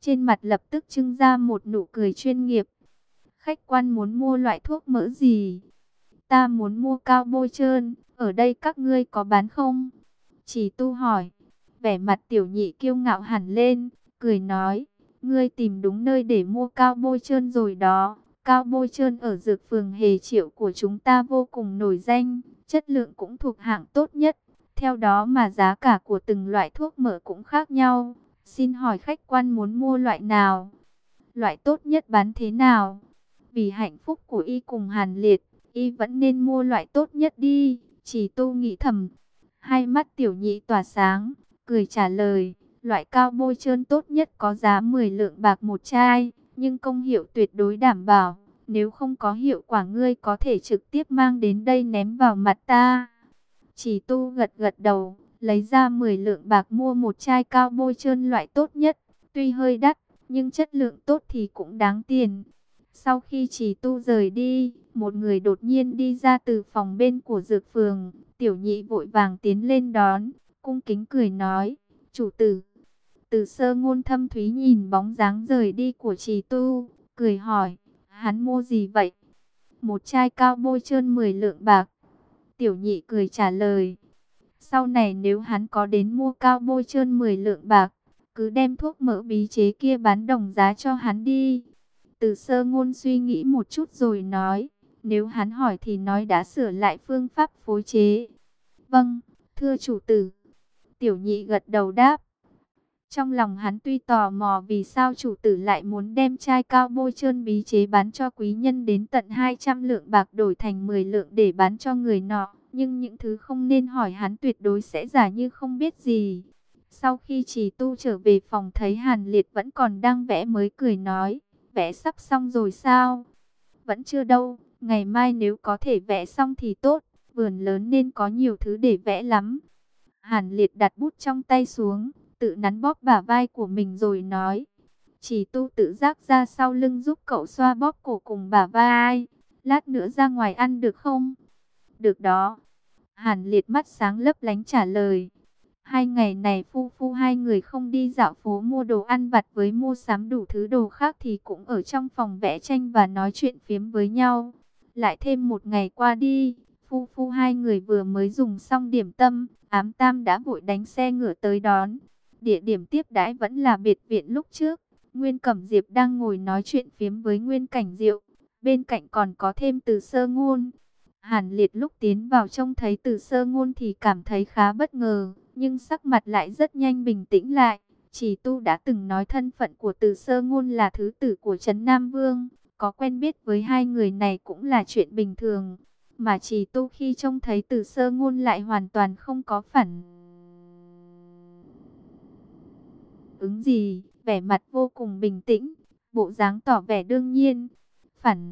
trên mặt lập tức trưng ra một nụ cười chuyên nghiệp. Khách quan muốn mua loại thuốc mỡ gì? Ta muốn mua cao bôi trơn, ở đây các ngươi có bán không? Chỉ tu hỏi. Vẻ mặt tiểu nhị kiêu ngạo hẳn lên, cười nói, ngươi tìm đúng nơi để mua cao bôi trơn rồi đó. Cao bôi trơn ở dược phường Hề Triệu của chúng ta vô cùng nổi danh, chất lượng cũng thuộc hạng tốt nhất. Theo đó mà giá cả của từng loại thuốc mỡ cũng khác nhau. Xin hỏi khách quan muốn mua loại nào? Loại tốt nhất bán thế nào? Vì hạnh phúc của y cùng Hàn Liệt, y vẫn nên mua loại tốt nhất đi. Chỉ tu nghĩ thầm. Hai mắt tiểu nhị tỏa sáng, cười trả lời. Loại cao bôi trơn tốt nhất có giá 10 lượng bạc một chai, nhưng công hiệu tuyệt đối đảm bảo. Nếu không có hiệu quả ngươi có thể trực tiếp mang đến đây ném vào mặt ta. Chỉ tu gật gật đầu, lấy ra 10 lượng bạc mua một chai cao bôi trơn loại tốt nhất. Tuy hơi đắt, nhưng chất lượng tốt thì cũng đáng tiền. Sau khi Chỉ tu rời đi, một người đột nhiên đi ra từ phòng bên của dược phường. Tiểu nhị vội vàng tiến lên đón, cung kính cười nói, chủ tử. Từ Sơ Ngôn thâm thúy nhìn bóng dáng rời đi của Chỉ tu, cười hỏi, hắn mua gì vậy? Một chai cao bôi trơn 10 lượng bạc. Tiểu nhị cười trả lời, sau này nếu hắn có đến mua cao bôi trơn 10 lượng bạc, cứ đem thuốc mỡ bí chế kia bán đồng giá cho hắn đi. Từ Sơ Ngôn suy nghĩ một chút rồi nói, nếu hắn hỏi thì nói đã sửa lại phương pháp phối chế. Vâng, thưa chủ tử. Tiểu nhị gật đầu đáp. Trong lòng hắn tuy tò mò vì sao chủ tử lại muốn đem chai cao bôi trơn bí chế bán cho quý nhân đến tận 200 lượng bạc đổi thành 10 lượng để bán cho người nọ. Nhưng những thứ không nên hỏi hắn tuyệt đối sẽ giả như không biết gì. Sau khi Chỉ tu trở về phòng thấy Hàn Liệt vẫn còn đang vẽ mới cười nói, vẽ sắp xong rồi sao? Vẫn chưa đâu, ngày mai nếu có thể vẽ xong thì tốt, vườn lớn nên có nhiều thứ để vẽ lắm. Hàn Liệt đặt bút trong tay xuống, tự nắn bóp bả vai của mình rồi nói, Chỉ tu tự giác ra sau lưng giúp cậu xoa bóp cổ cùng bả vai, lát nữa ra ngoài ăn được không? Được đó. Hàn Liệt mắt sáng lấp lánh trả lời. 2 ngày này phu phu hai người không đi dạo phố mua đồ ăn vặt với mua sắm đủ thứ đồ khác thì cũng ở trong phòng vẽ tranh và nói chuyện phiếm với nhau. Lại thêm 1 ngày qua đi, phu phu hai người vừa mới dùng xong điểm tâm, Ám Tam đã vội đánh xe ngựa tới đón. Địa điểm tiếp đãi vẫn là biệt viện lúc trước. Nguyên Cẩm Diệp đang ngồi nói chuyện phiếm với Nguyên Cảnh Diệu. Bên cạnh còn có thêm Từ Sơ Ngôn. Hàn Liệt lúc tiến vào trông thấy Từ Sơ Ngôn thì cảm thấy khá bất ngờ, nhưng sắc mặt lại rất nhanh bình tĩnh lại. Chỉ tu đã từng nói thân phận của Từ Sơ Ngôn là thứ tử của Trấn Nam Vương, có quen biết với hai người này cũng là chuyện bình thường. Mà Chỉ tu khi trông thấy Từ Sơ Ngôn lại hoàn toàn không có phản ứng gì, vẻ mặt vô cùng bình tĩnh, bộ dáng tỏ vẻ đương nhiên. Phản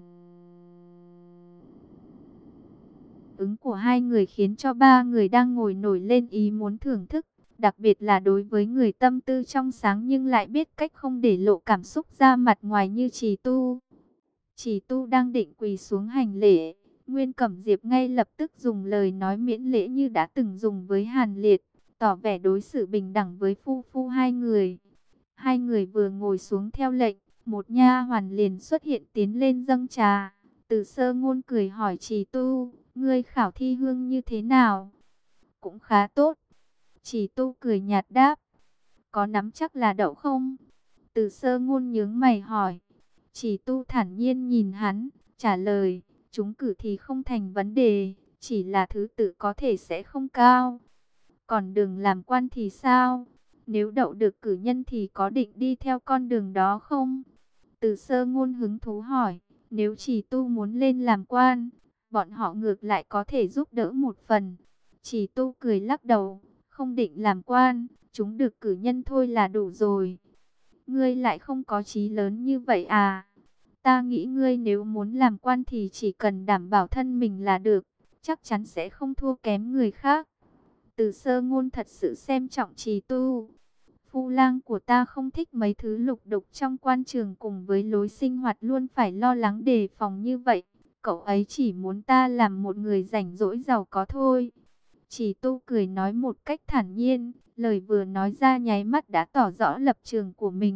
ứng của hai người khiến cho ba người đang ngồi nổi lên ý muốn thưởng thức, đặc biệt là đối với người tâm tư trong sáng nhưng lại biết cách không để lộ cảm xúc ra mặt ngoài như Chỉ tu. Chỉ tu đang định quỳ xuống hành lễ, Nguyên Cẩm Diệp ngay lập tức dùng lời nói miễn lễ như đã từng dùng với Hàn Liệt, tỏ vẻ đối xử bình đẳng với phu phu hai người. Hai người vừa ngồi xuống theo lệnh, một nha hoàn liền xuất hiện tiến lên dâng trà. Từ Sơ Ngôn cười hỏi Chỉ tu, ngươi khảo thi hương như thế nào? Cũng khá tốt. Chỉ tu cười nhạt đáp, có nắm chắc là đậu không? Từ Sơ Ngôn nhướng mày hỏi. Chỉ tu thản nhiên nhìn hắn, trả lời, trúng cử thì không thành vấn đề, chỉ là thứ tự có thể sẽ không cao. Còn đường làm quan thì sao? Nếu đậu được cử nhân thì có định đi theo con đường đó không? Từ Sơ Ngôn hứng thú hỏi, nếu Chỉ tu muốn lên làm quan, bọn họ ngược lại có thể giúp đỡ một phần. Chỉ tu cười lắc đầu, không định làm quan, chúng được cử nhân thôi là đủ rồi. Ngươi lại không có chí lớn như vậy à? Ta nghĩ ngươi nếu muốn làm quan thì chỉ cần đảm bảo thân mình là được, chắc chắn sẽ không thua kém người khác. Từ Sơ Ngôn thật sự xem trọng Chỉ tu. Phu lang của ta không thích mấy thứ lục đục trong quan trường cùng với lối sinh hoạt luôn phải lo lắng đề phòng như vậy. Cậu ấy chỉ muốn ta làm một người rảnh rỗi giàu có thôi. Chỉ tu cười nói một cách thản nhiên, lời vừa nói ra nháy mắt đã tỏ rõ lập trường của mình,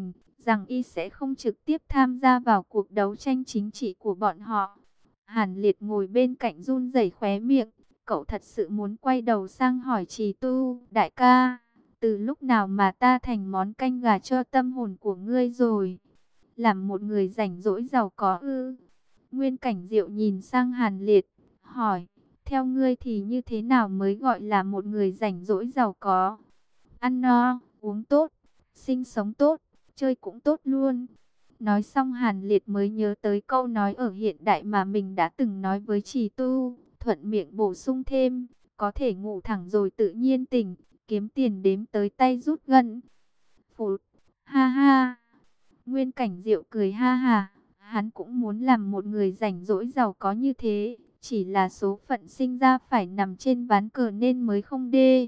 rằng y sẽ không trực tiếp tham gia vào cuộc đấu tranh chính trị của bọn họ. Hàn Liệt ngồi bên cạnh run rẩy khóe miệng, cậu thật sự muốn quay đầu sang hỏi Trì Tu, đại ca, từ lúc nào mà ta thành món canh gà cho tâm hồn của ngươi rồi? Làm một người rảnh rỗi giàu có ư? Nguyên Cảnh Diệu nhìn sang Hàn Liệt, hỏi, theo ngươi thì như thế nào mới gọi là một người rảnh rỗi giàu có? Ăn no, uống tốt, sinh sống tốt, chơi cũng tốt luôn. Nói xong Hàn Liệt mới nhớ tới câu nói ở hiện đại mà mình đã từng nói với Trì Tu, thuận miệng bổ sung thêm, có thể ngủ thẳng rồi tự nhiên tỉnh, kiếm tiền đếm tới tay rút gân. Phụt, ha ha. Nguyên Cảnh Diệu cười ha ha, hắn cũng muốn làm một người rảnh rỗi giàu có như thế, chỉ là số phận sinh ra phải nằm trên ván cờ nên mới không đê.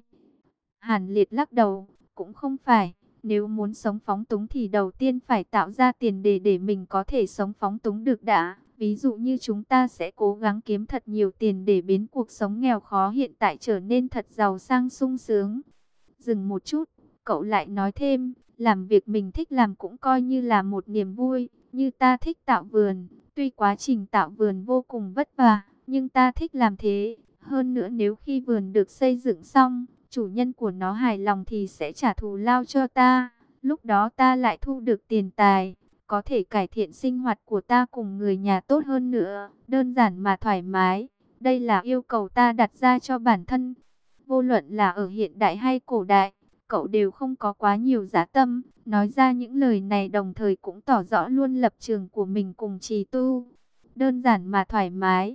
Hàn Liệt lắc đầu, cũng không phải, nếu muốn sống phóng túng thì đầu tiên phải tạo ra tiền đề để mình có thể sống phóng túng được đã. Ví dụ như chúng ta sẽ cố gắng kiếm thật nhiều tiền để biến cuộc sống nghèo khó hiện tại trở nên thật giàu sang sung sướng. Dừng một chút, cậu lại nói thêm, làm việc mình thích làm cũng coi như là một niềm vui, như ta thích tạo vườn, tuy quá trình tạo vườn vô cùng vất vả, nhưng ta thích làm thế. Hơn nữa nếu khi vườn được xây dựng xong, chủ nhân của nó hài lòng thì sẽ trả thù lao cho ta, lúc đó ta lại thu được tiền tài, có thể cải thiện sinh hoạt của ta cùng người nhà tốt hơn nữa, đơn giản mà thoải mái. Đây là yêu cầu ta đặt ra cho bản thân. Vô luận là ở hiện đại hay cổ đại, cậu đều không có quá nhiều dã tâm. Nói ra những lời này đồng thời cũng tỏ rõ luôn lập trường của mình cùng Trì Tu. Đơn giản mà thoải mái.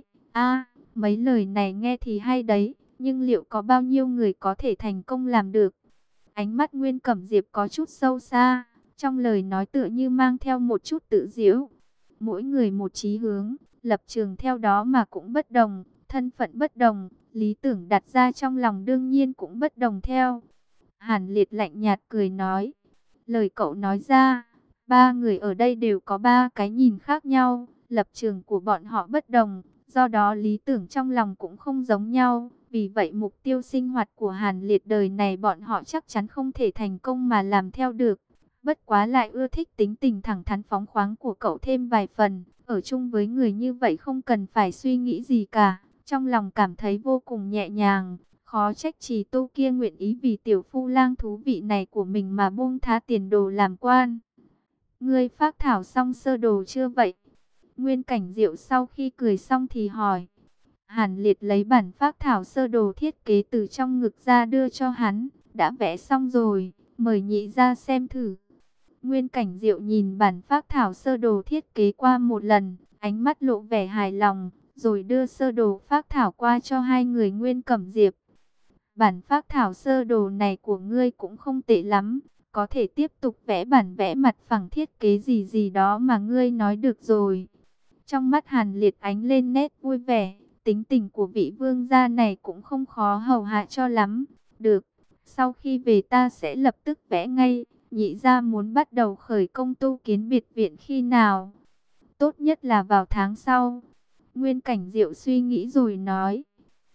Mấy lời này nghe thì hay đấy, nhưng liệu có bao nhiêu người có thể thành công làm được? Ánh mắt Nguyên Cẩm Diệp có chút sâu xa, trong lời nói tựa như mang theo một chút tự giễu. Mỗi người một chí hướng, lập trường theo đó mà cũng bất đồng, thân phận bất đồng, lý tưởng đặt ra trong lòng đương nhiên cũng bất đồng theo. Hàn Liệt lạnh nhạt cười nói, lời cậu nói ra, ba người ở đây đều có ba cái nhìn khác nhau, lập trường của bọn họ bất đồng, do đó lý tưởng trong lòng cũng không giống nhau. Vì vậy mục tiêu sinh hoạt của Hàn Liệt đời này bọn họ chắc chắn không thể thành công mà làm theo được. Bất quá lại ưa thích tính tình thẳng thắn phóng khoáng của cậu thêm vài phần. Ở chung với người như vậy không cần phải suy nghĩ gì cả. Trong lòng cảm thấy vô cùng nhẹ nhàng. Khó trách Trì Tu kia nguyện ý vì tiểu phu lang thú vị này của mình mà buông tha tiền đồ làm quan. Ngươi phác thảo xong sơ đồ chưa vậy? Nguyên Cảnh Diệu sau khi cười xong thì hỏi. Hàn Liệt lấy bản phác thảo sơ đồ thiết kế từ trong ngực ra đưa cho hắn. Đã vẽ xong rồi, mời nhị ra xem thử. Nguyên Cảnh Diệu nhìn bản phác thảo sơ đồ thiết kế qua một lần, ánh mắt lộ vẻ hài lòng, rồi đưa sơ đồ phác thảo qua cho hai người Nguyên Cẩm Diệp. Bản phác thảo sơ đồ này của ngươi cũng không tệ lắm, có thể tiếp tục vẽ bản vẽ mặt phẳng thiết kế gì gì đó mà ngươi nói được rồi. Trong mắt Hàn Liệt ánh lên nét vui vẻ, tính tình của vị vương gia này cũng không khó hầu hạ cho lắm. Được, sau khi về ta sẽ lập tức vẽ ngay. Nhị gia muốn bắt đầu khởi công tu kiến biệt viện khi nào? Tốt nhất là vào tháng sau. Nguyên Cảnh Diệu suy nghĩ rồi nói.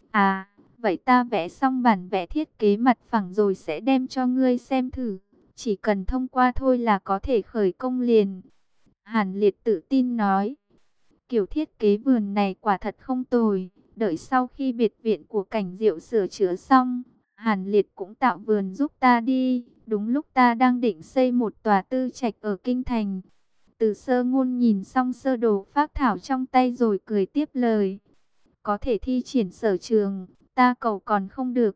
À, vậy ta vẽ xong bản vẽ thiết kế mặt phẳng rồi sẽ đem cho ngươi xem thử. Chỉ cần thông qua thôi là có thể khởi công liền. Hàn Liệt tự tin nói. Kiểu thiết kế vườn này quả thật không tồi. Đợi sau khi biệt viện của Cảnh Diệu sửa chữa xong, Hàn Liệt cũng tạo vườn giúp ta đi. Đúng lúc ta đang định xây một tòa tư trạch ở Kinh Thành. Từ Sơ Ngôn nhìn xong sơ đồ phác thảo trong tay rồi cười tiếp lời. Có thể thi triển sở trường, ta cầu còn không được.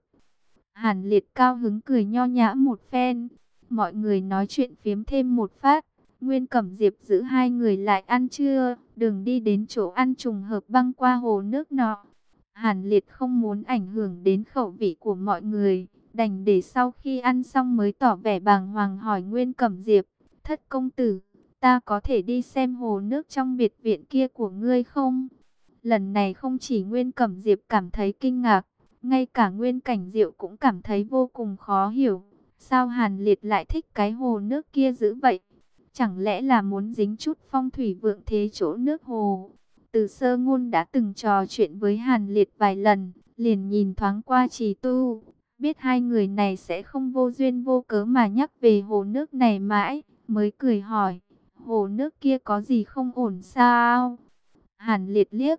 Hàn Liệt cao hứng cười nho nhã một phen. Mọi người nói chuyện phiếm thêm một phát. Nguyên Cẩm Diệp giữ hai người lại ăn trưa. Đường đi đến chỗ ăn trùng hợp băng qua hồ nước nọ. Hàn Liệt không muốn ảnh hưởng đến khẩu vị của mọi người, đành để sau khi ăn xong mới tỏ vẻ bàng hoàng hỏi Nguyên Cẩm Diệp. Thất công tử, ta có thể đi xem hồ nước trong biệt viện kia của ngươi không? Lần này không chỉ Nguyên Cẩm Diệp cảm thấy kinh ngạc, ngay cả Nguyên Cảnh Diệu cũng cảm thấy vô cùng khó hiểu. Sao Hàn Liệt lại thích cái hồ nước kia dữ vậy? Chẳng lẽ là muốn dính chút phong thủy vượng thế chỗ nước hồ? Từ Sơ Ngôn đã từng trò chuyện với Hàn Liệt vài lần, liền nhìn thoáng qua Trì Tu, biết hai người này sẽ không vô duyên vô cớ mà nhắc về hồ nước này mãi, mới cười hỏi, hồ nước kia có gì không ổn sao? Hàn Liệt liếc.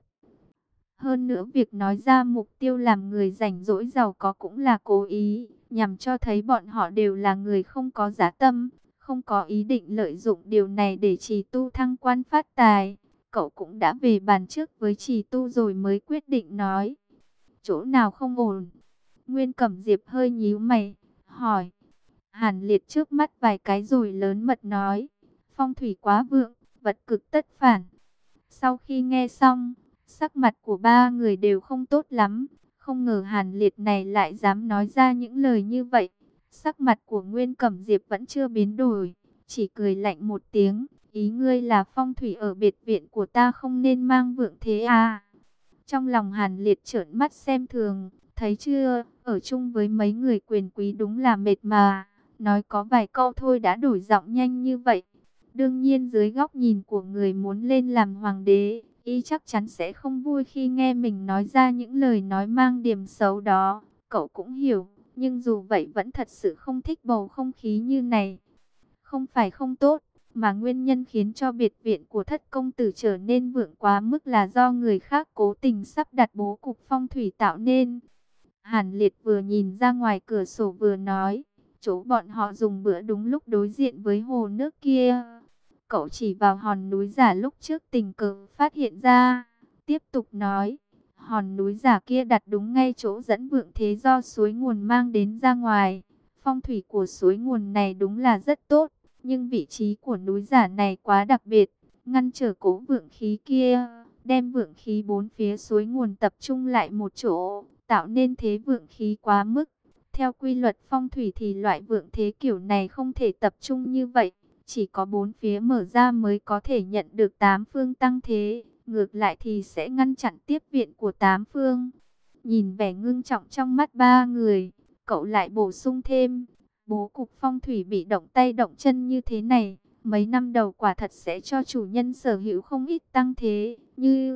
Hơn nữa việc nói ra mục tiêu làm người rảnh rỗi giàu có cũng là cố ý, nhằm cho thấy bọn họ đều là người không có giá tâm, không có ý định lợi dụng điều này để trì tu thăng quan phát tài. Cậu cũng đã về bàn trước với trì tu rồi mới quyết định nói. Chỗ nào không ổn? Nguyên Cẩm Diệp hơi nhíu mày, hỏi. Hàn Liệt trước mắt vài cái rồi lớn mật nói. Phong thủy quá vượng, vật cực tất phản. Sau khi nghe xong, sắc mặt của ba người đều không tốt lắm. Không ngờ Hàn Liệt này lại dám nói ra những lời như vậy. Sắc mặt của Nguyên Cẩm Diệp vẫn chưa biến đổi, chỉ cười lạnh một tiếng. Ý ngươi là phong thủy ở biệt viện của ta không nên mang vượng thế à? Trong lòng Hàn Liệt trợn mắt xem thường, thấy chưa, ở chung với mấy người quyền quý đúng là mệt mà. Nói có vài câu thôi đã đổi giọng nhanh như vậy. Đương nhiên dưới góc nhìn của người muốn lên làm hoàng đế, y chắc chắn sẽ không vui khi nghe mình nói ra những lời nói mang điểm xấu đó. Cậu cũng hiểu, nhưng dù vậy vẫn thật sự không thích bầu không khí như này. Không phải không tốt, mà nguyên nhân khiến cho biệt viện của thất công tử trở nên vượng quá mức là do người khác cố tình sắp đặt bố cục phong thủy tạo nên. Hàn Liệt vừa nhìn ra ngoài cửa sổ vừa nói, chỗ bọn họ dùng bữa đúng lúc đối diện với hồ nước kia. Cậu chỉ vào hòn núi giả lúc trước tình cờ phát hiện ra, tiếp tục nói, hòn núi giả kia đặt đúng ngay chỗ dẫn vượng thế do suối nguồn mang đến ra ngoài. Phong thủy của suối nguồn này đúng là rất tốt, nhưng vị trí của núi giả này quá đặc biệt, ngăn trở cố vượng khí kia, đem vượng khí bốn phía suối nguồn tập trung lại một chỗ, tạo nên thế vượng khí quá mức. Theo quy luật phong thủy thì loại vượng thế kiểu này không thể tập trung như vậy, chỉ có bốn phía mở ra mới có thể nhận được tám phương tăng thế, ngược lại thì sẽ ngăn chặn tiếp viện của tám phương. Nhìn vẻ ngưng trọng trong mắt ba người, cậu lại bổ sung thêm, bố cục phong thủy bị động tay động chân như thế này, mấy năm đầu quả thật sẽ cho chủ nhân sở hữu không ít tăng thế, như...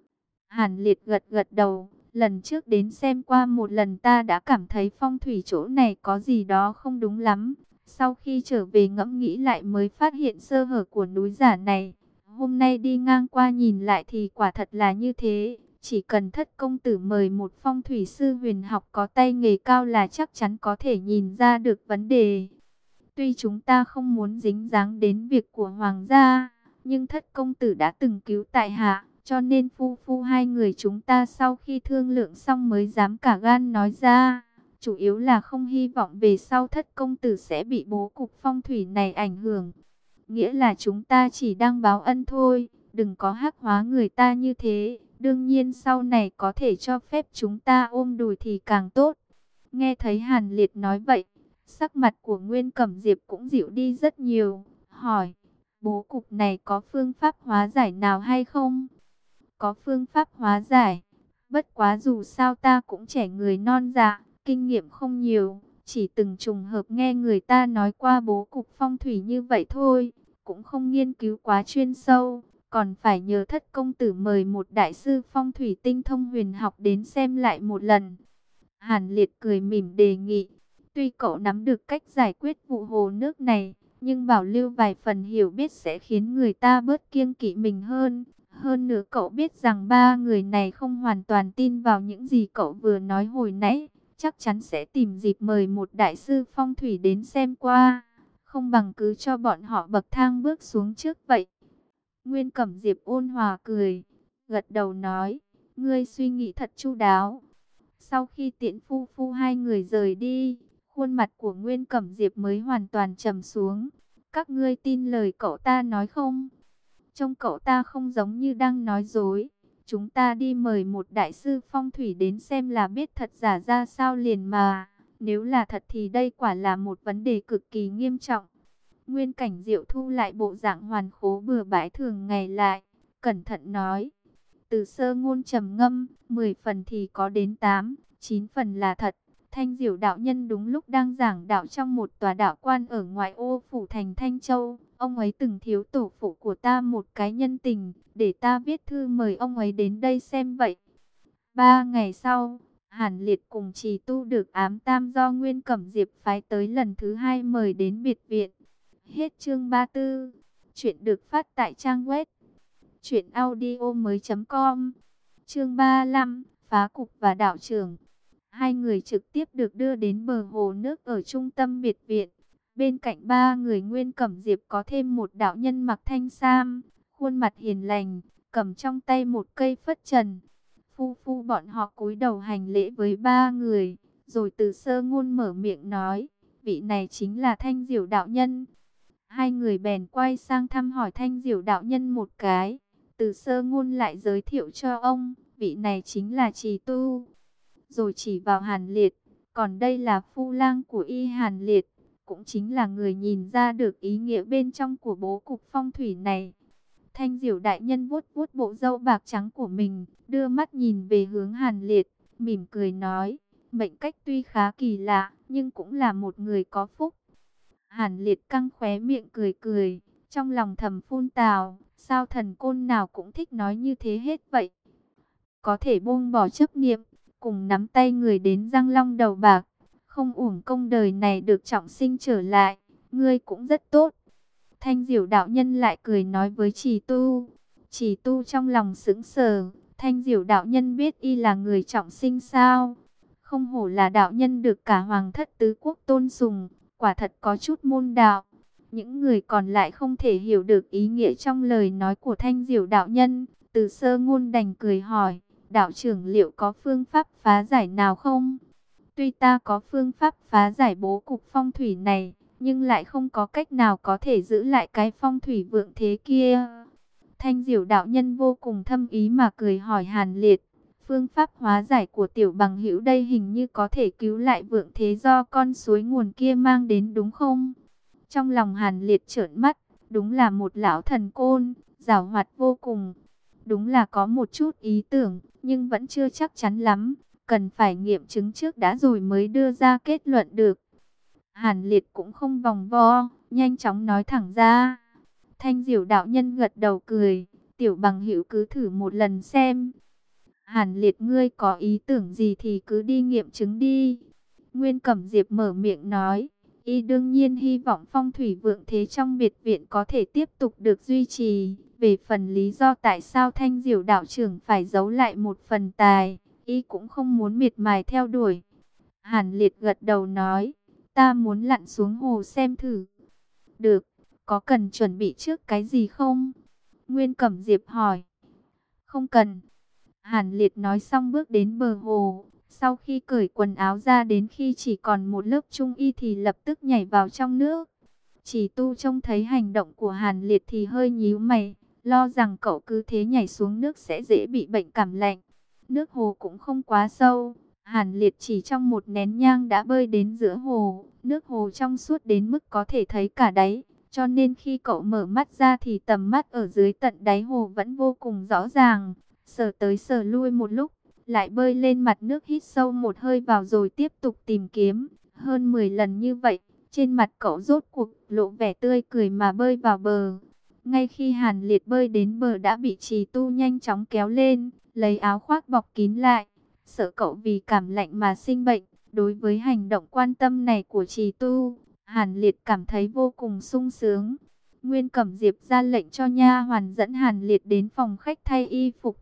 Hàn Liệt gật gật đầu, lần trước đến xem qua một lần ta đã cảm thấy phong thủy chỗ này có gì đó không đúng lắm. Sau khi trở về ngẫm nghĩ lại mới phát hiện sơ hở của núi giả này. Hôm nay đi ngang qua nhìn lại thì quả thật là như thế. Chỉ cần thất công tử mời một phong thủy sư huyền học có tay nghề cao là chắc chắn có thể nhìn ra được vấn đề. Tuy chúng ta không muốn dính dáng đến việc của hoàng gia, nhưng thất công tử đã từng cứu tại hạ, cho nên phu phu hai người chúng ta sau khi thương lượng xong mới dám cả gan nói ra. Chủ yếu là không hy vọng về sau thất công tử sẽ bị bố cục phong thủy này ảnh hưởng. Nghĩa là chúng ta chỉ đang báo ân thôi, đừng có hắc hóa người ta như thế. Đương nhiên sau này có thể cho phép chúng ta ôm đùi thì càng tốt. Nghe thấy Hàn Liệt nói vậy, sắc mặt của Nguyên Cẩm Diệp cũng dịu đi rất nhiều. Hỏi, bố cục này có phương pháp hóa giải nào hay không? Có phương pháp hóa giải. Bất quá dù sao ta cũng trẻ người non dạ, kinh nghiệm không nhiều. Chỉ từng trùng hợp nghe người ta nói qua bố cục phong thủy như vậy thôi. Cũng không nghiên cứu quá chuyên sâu. Còn phải nhờ thất công tử mời một đại sư phong thủy tinh thông huyền học đến xem lại một lần. Hàn Liệt cười mỉm đề nghị. Tuy cậu nắm được cách giải quyết vụ hồ nước này, nhưng bảo lưu vài phần hiểu biết sẽ khiến người ta bớt kiêng kỵ mình hơn. Hơn nữa cậu biết rằng ba người này không hoàn toàn tin vào những gì cậu vừa nói hồi nãy. Chắc chắn sẽ tìm dịp mời một đại sư phong thủy đến xem qua. Không bằng cứ cho bọn họ bậc thang bước xuống trước vậy. Nguyên Cẩm Diệp ôn hòa cười, gật đầu nói, ngươi suy nghĩ thật chu đáo. Sau khi tiễn phu phu hai người rời đi, khuôn mặt của Nguyên Cẩm Diệp mới hoàn toàn trầm xuống. Các ngươi tin lời cậu ta nói không? Trông cậu ta không giống như đang nói dối. Chúng ta đi mời một đại sư phong thủy đến xem là biết thật giả ra sao liền mà. Nếu là thật thì đây quả là một vấn đề cực kỳ nghiêm trọng. Nguyên Cảnh Diệu thu lại bộ dạng hoàn khố bừa bãi thường ngày lại, cẩn thận nói. Từ sơ ngôn trầm ngâm, 10 phần thì có đến 8, 9 phần là thật. Thanh Diệu đạo nhân đúng lúc đang giảng đạo trong một tòa đạo quan ở ngoại ô phủ thành Thanh Châu. Ông ấy từng thiếu tổ phụ của ta một cái nhân tình, để ta viết thư mời ông ấy đến đây xem vậy. 3 ngày sau, Hàn Liệt cùng Trì Tu được ám tam do Nguyên Cẩm Diệp phái tới lần thứ hai mời đến biệt viện. Hết chương 34. Chuyện được phát tại trang web truyệnaudiomoi.com. Chương 35, phá cục và đạo trưởng. Hai người trực tiếp được đưa đến bờ hồ nước ở trung tâm biệt viện. Bên cạnh ba người Nguyên Cẩm Diệp có thêm một đạo nhân mặc thanh sam, khuôn mặt hiền lành, cầm trong tay một cây phất trần. Phu phu bọn họ cúi đầu hành lễ với ba người, rồi Từ Sơ Ngôn mở miệng nói, vị này chính là Thanh Diểu đạo nhân. Hai người bèn quay sang thăm hỏi Thanh Diểu đạo nhân một cái. Từ Sơ Ngôn lại giới thiệu cho ông, vị này chính là Trì Tu. Rồi chỉ vào Hàn Liệt, còn đây là phu lang của y Hàn Liệt, cũng chính là người nhìn ra được ý nghĩa bên trong của bố cục phong thủy này. Thanh Diểu đại nhân vuốt vuốt bộ râu bạc trắng của mình, đưa mắt nhìn về hướng Hàn Liệt, mỉm cười nói, mệnh cách tuy khá kỳ lạ, nhưng cũng là một người có phúc. Hàn Liệt căng khóe miệng cười cười, trong lòng thầm phun tào, sao thần côn nào cũng thích nói như thế hết vậy. Có thể buông bỏ chấp niệm, cùng nắm tay người đến Giang Long đầu bạc, không uổng công đời này được trọng sinh trở lại, ngươi cũng rất tốt. Thanh Diểu đạo nhân lại cười nói với Trì Tu. Trì Tu trong lòng sững sờ, Thanh Diểu đạo nhân biết y là người trọng sinh sao? Không hổ là đạo nhân được cả hoàng thất tứ quốc tôn sùng, quả thật có chút môn đạo. Những người còn lại không thể hiểu được ý nghĩa trong lời nói của Thanh Diểu đạo nhân. Từ Sơ Ngôn đành cười hỏi, đạo trưởng liệu có phương pháp phá giải nào không? Tuy ta có phương pháp phá giải bố cục phong thủy này, nhưng lại không có cách nào có thể giữ lại cái phong thủy vượng thế kia. Thanh Diểu đạo nhân vô cùng thâm ý mà cười hỏi Hàn Liệt, phương pháp hóa giải của tiểu bằng hữu đây hình như có thể cứu lại vượng thế do con suối nguồn kia mang đến đúng không? Trong lòng Hàn Liệt trợn mắt, đúng là một lão thần côn, giàu hoạt vô cùng. Đúng là có một chút ý tưởng, nhưng vẫn chưa chắc chắn lắm, cần phải nghiệm chứng trước đã rồi mới đưa ra kết luận được. Hàn Liệt cũng không vòng vo, nhanh chóng nói thẳng ra. Thanh Diểu đạo nhân gật đầu cười, tiểu bằng hữu cứ thử một lần xem. Hàn Liệt ngươi có ý tưởng gì thì cứ đi nghiệm chứng đi. Nguyên Cẩm Diệp mở miệng nói, y đương nhiên hy vọng phong thủy vượng thế trong biệt viện có thể tiếp tục được duy trì. Về phần lý do tại sao Thanh Diểu đạo trưởng phải giấu lại một phần tài, y cũng không muốn miệt mài theo đuổi. Hàn Liệt gật đầu nói, ta muốn lặn xuống hồ xem thử. Được, có cần chuẩn bị trước cái gì không? Nguyên Cẩm Diệp hỏi. Không cần. Hàn Liệt nói xong bước đến bờ hồ. Sau khi cởi quần áo ra đến khi chỉ còn một lớp trung y thì lập tức nhảy vào trong nước. Chỉ Tu trông thấy hành động của Hàn Liệt thì hơi nhíu mày, lo rằng cậu cứ thế nhảy xuống nước sẽ dễ bị bệnh cảm lạnh. Nước hồ cũng không quá sâu. Hàn Liệt chỉ trong một nén nhang đã bơi đến giữa hồ. Nước hồ trong suốt đến mức có thể thấy cả đáy. Cho nên khi cậu mở mắt ra thì tầm mắt ở dưới tận đáy hồ vẫn vô cùng rõ ràng. Sờ tới sờ lui một lúc, lại bơi lên mặt nước hít sâu một hơi vào rồi tiếp tục tìm kiếm. Hơn 10 lần như vậy, trên mặt cậu rốt cuộc lộ vẻ tươi cười mà bơi vào bờ. Ngay khi Hàn Liệt bơi đến bờ đã bị Trì Tu nhanh chóng kéo lên, lấy áo khoác bọc kín lại, sợ cậu vì cảm lạnh mà sinh bệnh. Đối với hành động quan tâm này của Trì Tu, Hàn Liệt cảm thấy vô cùng sung sướng. Nguyên Cẩm Diệp ra lệnh cho nha hoàn dẫn Hàn Liệt đến phòng khách thay y phục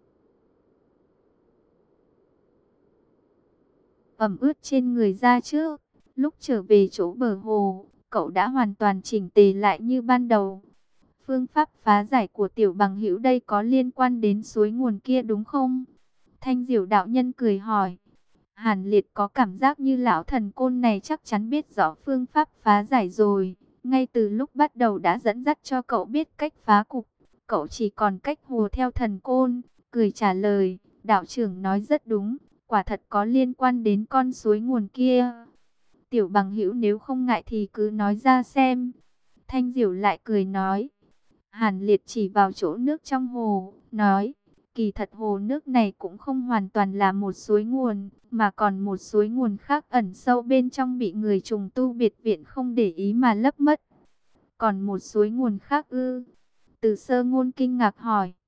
ẩm ướt trên người ra trước. Lúc trở về chỗ bờ hồ, cậu đã hoàn toàn chỉnh tề lại như ban đầu. Phương pháp phá giải của tiểu bằng hữu đây có liên quan đến suối nguồn kia đúng không? Thanh Diểu đạo nhân cười hỏi. Hàn Liệt có cảm giác như lão thần côn này chắc chắn biết rõ phương pháp phá giải rồi. Ngay từ lúc bắt đầu đã dẫn dắt cho cậu biết cách phá cục. Cậu chỉ còn cách hùa theo thần côn, cười trả lời. Đạo trưởng nói rất đúng, quả thật có liên quan đến con suối nguồn kia. Tiểu bằng hữu nếu không ngại thì cứ nói ra xem. Thanh Diểu lại cười nói. Hàn Liệt chỉ vào chỗ nước trong hồ, nói. Kỳ thật hồ nước này cũng không hoàn toàn là một suối nguồn, mà còn một suối nguồn khác ẩn sâu bên trong bị người trùng tu biệt viện không để ý mà lấp mất. Còn một suối nguồn khác ư? Từ Sơ Ngôn kinh ngạc hỏi.